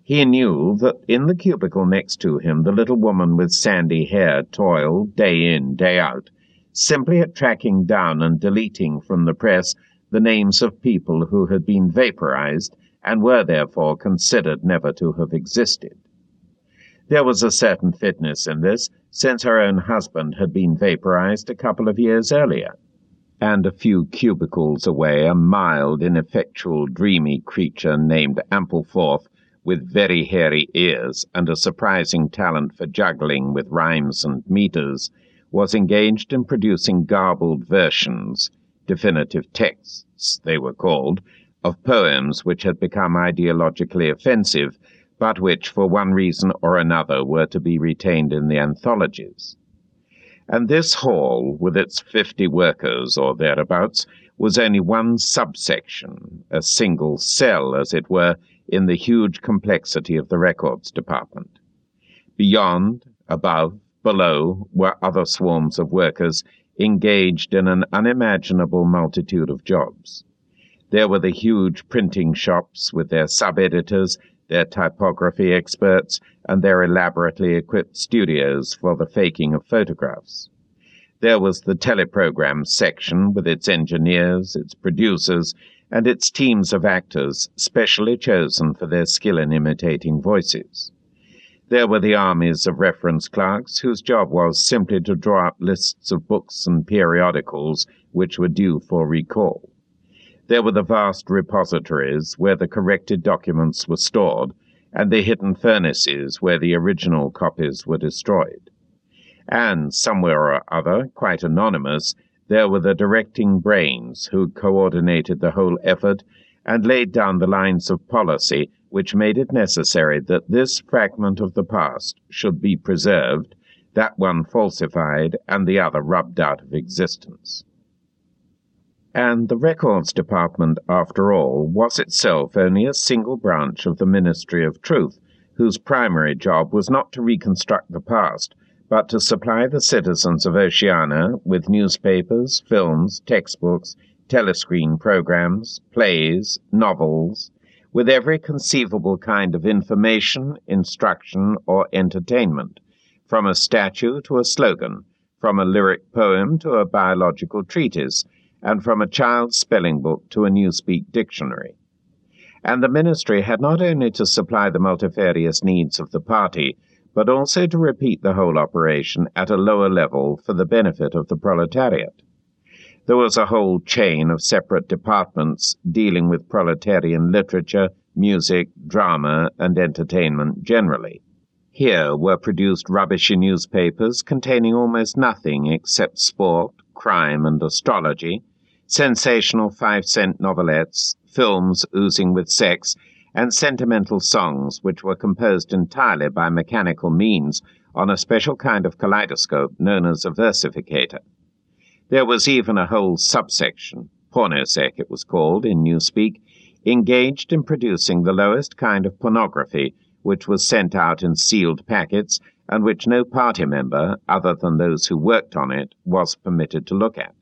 He knew that in the cubicle next to him the little woman with sandy hair toiled day in, day out, simply at tracking down and deleting from the press the names of people who had been vaporized and were therefore considered never to have existed. There was a certain fitness in this, since her own husband had been vaporized a couple of years earlier, and a few cubicles away a mild, ineffectual, dreamy creature named Ampleforth, with very hairy ears and a surprising talent for juggling with rhymes and meters, was engaged in producing garbled versions, definitive texts they were called, of poems which had become ideologically offensive, but which for one reason or another were to be retained in the anthologies. And this hall, with its 50 workers or thereabouts, was only one subsection, a single cell, as it were, in the huge complexity of the records department. Beyond, above, below, were other swarms of workers engaged in an unimaginable multitude of jobs. There were the huge printing shops with their sub-editors, their typography experts, and their elaborately equipped studios for the faking of photographs. There was the teleprogram section with its engineers, its producers, and its teams of actors specially chosen for their skill in imitating voices. There were the armies of reference clerks, whose job was simply to draw up lists of books and periodicals which were due for recall. There were the vast repositories where the corrected documents were stored, and the hidden furnaces where the original copies were destroyed. And, somewhere or other, quite anonymous, there were the directing brains who coordinated the whole effort and laid down the lines of policy which made it necessary that this fragment of the past should be preserved, that one falsified, and the other rubbed out of existence. And the Records Department, after all, was itself only a single branch of the Ministry of Truth, whose primary job was not to reconstruct the past, but to supply the citizens of Oceania with newspapers, films, textbooks, telescreen programs, plays, novels, with every conceivable kind of information, instruction, or entertainment, from a statue to a slogan, from a lyric poem to a biological treatise, and from a child's spelling book to a Newspeak dictionary. And the ministry had not only to supply the multifarious needs of the party, but also to repeat the whole operation at a lower level for the benefit of the proletariat. There was a whole chain of separate departments dealing with proletarian literature, music, drama, and entertainment generally. Here were produced rubbishy newspapers containing almost nothing except sport, crime, and astrology, sensational 5-cent novelettes, films oozing with sex, and sentimental songs which were composed entirely by mechanical means on a special kind of kaleidoscope known as a versificator. There was even a whole subsection, pornosec it was called in Newspeak, engaged in producing the lowest kind of pornography, which was sent out in sealed packets, and which no party member, other than those who worked on it, was permitted to look at.